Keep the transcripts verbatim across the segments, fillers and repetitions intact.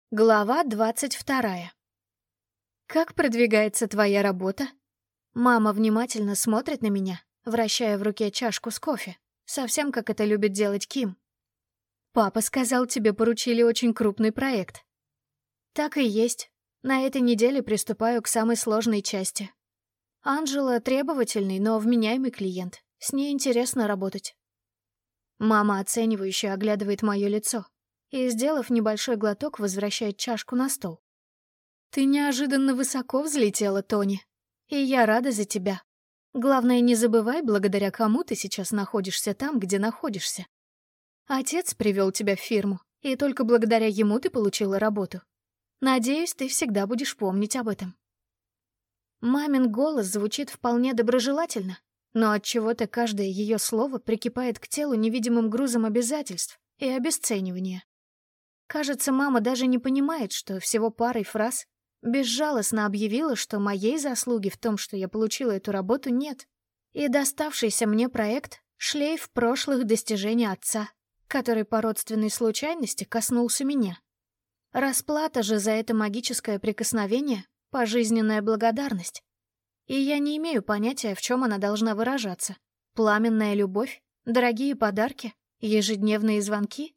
Глава двадцать вторая. «Как продвигается твоя работа?» Мама внимательно смотрит на меня, вращая в руке чашку с кофе, совсем как это любит делать Ким. «Папа сказал, тебе поручили очень крупный проект». Так и есть. На этой неделе приступаю к самой сложной части. Анжела требовательный, но вменяемый клиент. С ней интересно работать. Мама оценивающе оглядывает мое лицо и, сделав небольшой глоток, возвращает чашку на стол. «Ты неожиданно высоко взлетела, Тони, и я рада за тебя. Главное, не забывай, благодаря кому ты сейчас находишься там, где находишься. Отец привел тебя в фирму, и только благодаря ему ты получила работу. Надеюсь, ты всегда будешь помнить об этом». Мамин голос звучит вполне доброжелательно, но отчего-то каждое ее слово прикипает к телу невидимым грузом обязательств и обесценивания. Кажется, мама даже не понимает, что всего парой фраз безжалостно объявила, что моей заслуги в том, что я получила эту работу, нет. И доставшийся мне проект — шлейф прошлых достижений отца, который по родственной случайности коснулся меня. Расплата же за это магическое прикосновение — пожизненная благодарность. И я не имею понятия, в чем она должна выражаться. Пламенная любовь, дорогие подарки, ежедневные звонки.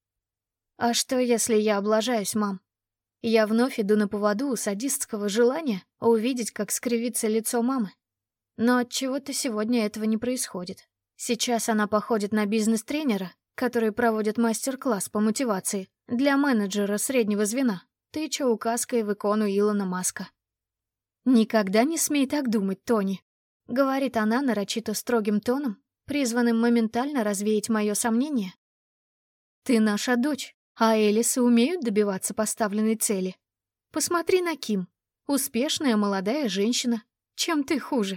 А что, если я облажаюсь, мам? Я вновь иду на поводу у садистского желания увидеть, как скривится лицо мамы. Но отчего-то сегодня этого не происходит. Сейчас она походит на бизнес-тренера, который проводит мастер-класс по мотивации для менеджера среднего звена, тыча указкой в икону Илона Маска. «Никогда не смей так думать, Тони», — говорит она нарочито строгим тоном, призванным моментально развеять мое сомнение. «Ты наша дочь. А Элисы умеют добиваться поставленной цели. Посмотри на Ким. Успешная молодая женщина. Чем ты хуже?»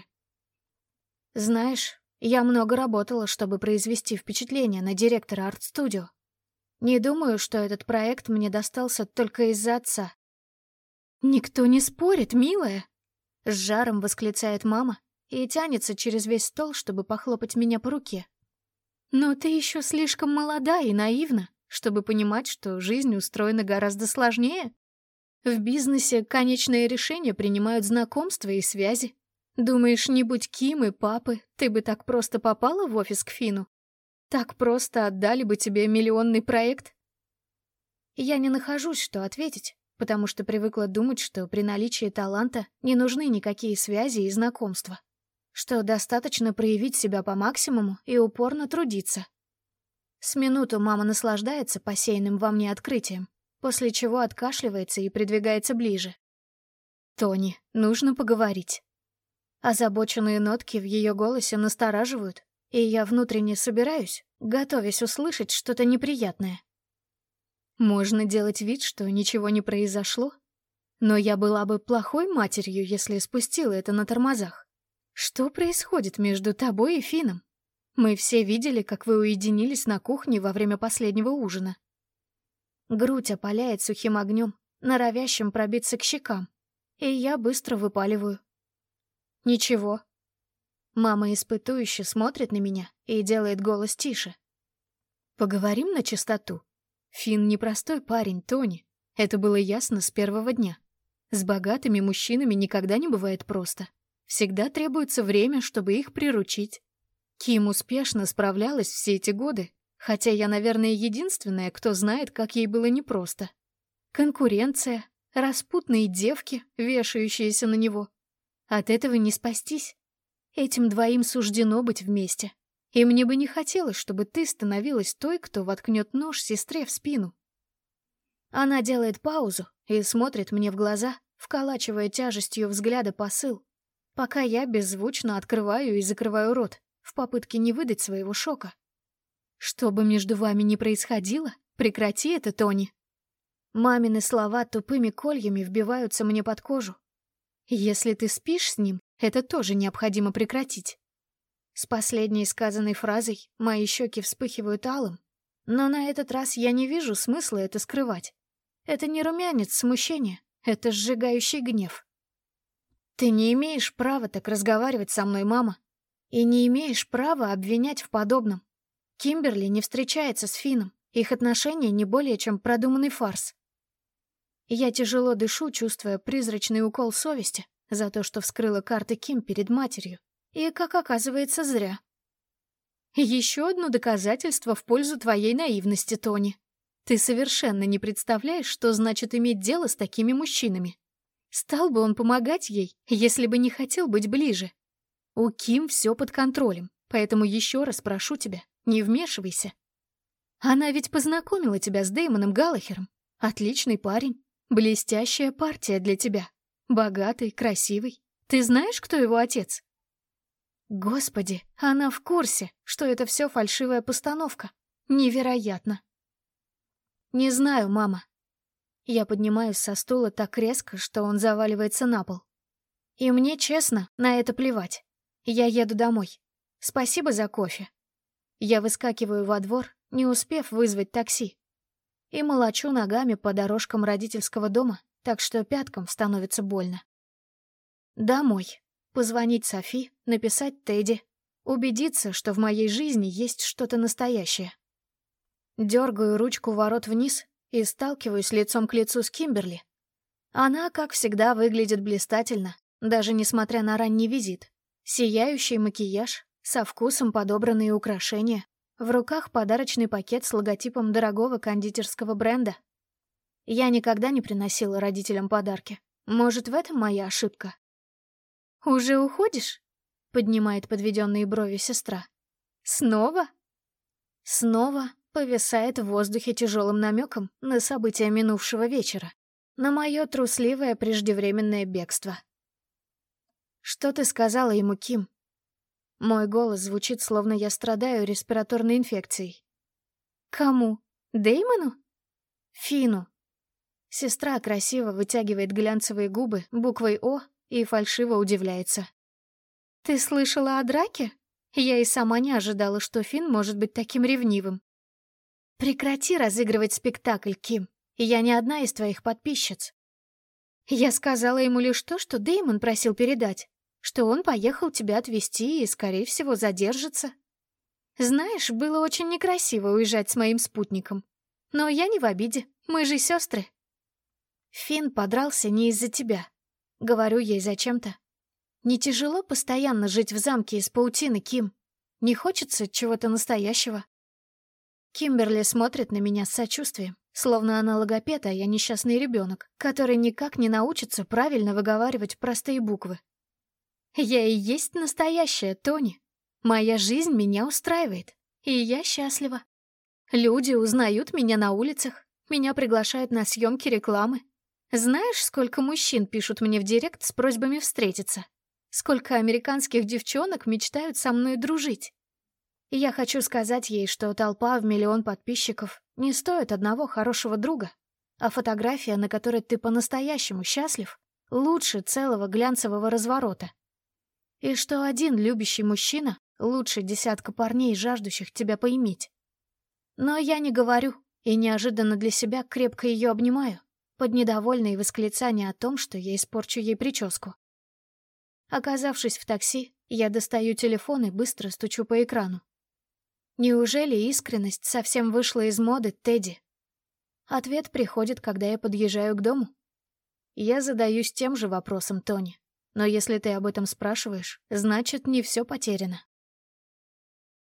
Знаешь, я много работала, чтобы произвести впечатление на директора арт-студио. Не думаю, что этот проект мне достался только из-за отца. «Никто не спорит, милая!» — с жаром восклицает мама и тянется через весь стол, чтобы похлопать меня по руке. «Но ты еще слишком молода и наивна, чтобы понимать, что жизнь устроена гораздо сложнее. В бизнесе конечные решения принимают знакомства и связи. Думаешь, не будь Ким и папы, ты бы так просто попала в офис к Фину? Так просто отдали бы тебе миллионный проект?» Я не нахожусь, что ответить, потому что привыкла думать, что при наличии таланта не нужны никакие связи и знакомства, что достаточно проявить себя по максимуму и упорно трудиться. С минуту мама наслаждается посеянным во мне открытием, после чего откашливается и придвигается ближе. «Тони, нужно поговорить». Озабоченные нотки в ее голосе настораживают, и я внутренне собираюсь, готовясь услышать что-то неприятное. Можно делать вид, что ничего не произошло, но я была бы плохой матерью, если спустила это на тормозах. Что происходит между тобой и Фином? Мы все видели, как вы уединились на кухне во время последнего ужина. Грудь опаляет сухим огнем, норовящим пробиться к щекам, и я быстро выпаливаю. Ничего. Мама испытующе смотрит на меня и делает голос тише. Поговорим на чистоту. Фин непростой парень, Тони. Это было ясно с первого дня. С богатыми мужчинами никогда не бывает просто. Всегда требуется время, чтобы их приручить. Ким успешно справлялась все эти годы, хотя я, наверное, единственная, кто знает, как ей было непросто. Конкуренция, распутные девки, вешающиеся на него. От этого не спастись. Этим двоим суждено быть вместе. И мне бы не хотелось, чтобы ты становилась той, кто воткнет нож сестре в спину. Она делает паузу и смотрит мне в глаза, вколачивая тяжестью взгляда посыл, пока я беззвучно открываю и закрываю рот в попытке не выдать своего шока. Что бы между вами ни происходило, прекрати это, Тони. Мамины слова тупыми кольями вбиваются мне под кожу. Если ты спишь с ним, это тоже необходимо прекратить. С последней сказанной фразой мои щеки вспыхивают алым, но на этот раз я не вижу смысла это скрывать. Это не румянец смущения, это сжигающий гнев. Ты не имеешь права так разговаривать со мной, мама. И не имеешь права обвинять в подобном. Кимберли не встречается с Фином. Их отношения не более чем продуманный фарс. Я тяжело дышу, чувствуя призрачный укол совести за то, что вскрыла карты Ким перед матерью. И, как оказывается, зря. Еще одно доказательство в пользу твоей наивности, Тони. Ты совершенно не представляешь, что значит иметь дело с такими мужчинами. Стал бы он помогать ей, если бы не хотел быть ближе. У Ким все под контролем, поэтому еще раз прошу тебя, не вмешивайся. Она ведь познакомила тебя с Дэймоном Галлахером. Отличный парень, блестящая партия для тебя. Богатый, красивый. Ты знаешь, кто его отец? Господи, она в курсе, что это все фальшивая постановка. Невероятно. Не знаю, мама. Я поднимаюсь со стула так резко, что он заваливается на пол. И мне, честно, на это плевать. Я еду домой. Спасибо за кофе. Я выскакиваю во двор, не успев вызвать такси. И молочу ногами по дорожкам родительского дома, так что пяткам становится больно. Домой. Позвонить Софи, написать Тедди, убедиться, что в моей жизни есть что-то настоящее. Дергаю ручку ворот вниз и сталкиваюсь лицом к лицу с Кимберли. Она, как всегда, выглядит блистательно, даже несмотря на ранний визит. Сияющий макияж, со вкусом подобранные украшения, в руках подарочный пакет с логотипом дорогого кондитерского бренда. Я никогда не приносила родителям подарки. Может, в этом моя ошибка? «Уже уходишь?» — поднимает подведенные брови сестра. «Снова?» Снова повисает в воздухе тяжелым намеком на события минувшего вечера, на мое трусливое преждевременное бегство. «Что ты сказала ему, Ким?» Мой голос звучит, словно я страдаю респираторной инфекцией. «Кому? Дэймону?» «Фину». Сестра красиво вытягивает глянцевые губы буквой «О» и фальшиво удивляется. «Ты слышала о драке? Я и сама не ожидала, что Финн может быть таким ревнивым». «Прекрати разыгрывать спектакль, Ким. Я не одна из твоих подписчиц». Я сказала ему лишь то, что Дэймон просил передать, что он поехал тебя отвезти и, скорее всего, задержится. Знаешь, было очень некрасиво уезжать с моим спутником. Но я не в обиде, мы же сестры. Финн подрался не из-за тебя. Говорю ей зачем-то. Не тяжело постоянно жить в замке из паутины, Ким? Не хочется чего-то настоящего? Кимберли смотрит на меня с сочувствием, словно она логопед, а я несчастный ребенок, который никак не научится правильно выговаривать простые буквы. Я и есть настоящая, Тони. Моя жизнь меня устраивает, и я счастлива. Люди узнают меня на улицах, меня приглашают на съемки рекламы. Знаешь, сколько мужчин пишут мне в директ с просьбами встретиться? Сколько американских девчонок мечтают со мной дружить? И я хочу сказать ей, что толпа в миллион подписчиков не стоит одного хорошего друга, а фотография, на которой ты по-настоящему счастлив, лучше целого глянцевого разворота. И что один любящий мужчина лучше десятка парней, жаждущих тебя поиметь. Но я не говорю, и неожиданно для себя крепко ее обнимаю, под недовольные восклицания о том, что я испорчу ей прическу. Оказавшись в такси, я достаю телефон и быстро стучу по экрану. Неужели искренность совсем вышла из моды, Тедди? Ответ приходит, когда я подъезжаю к дому. Я задаюсь тем же вопросом, Тони. Но если ты об этом спрашиваешь, значит, не все потеряно.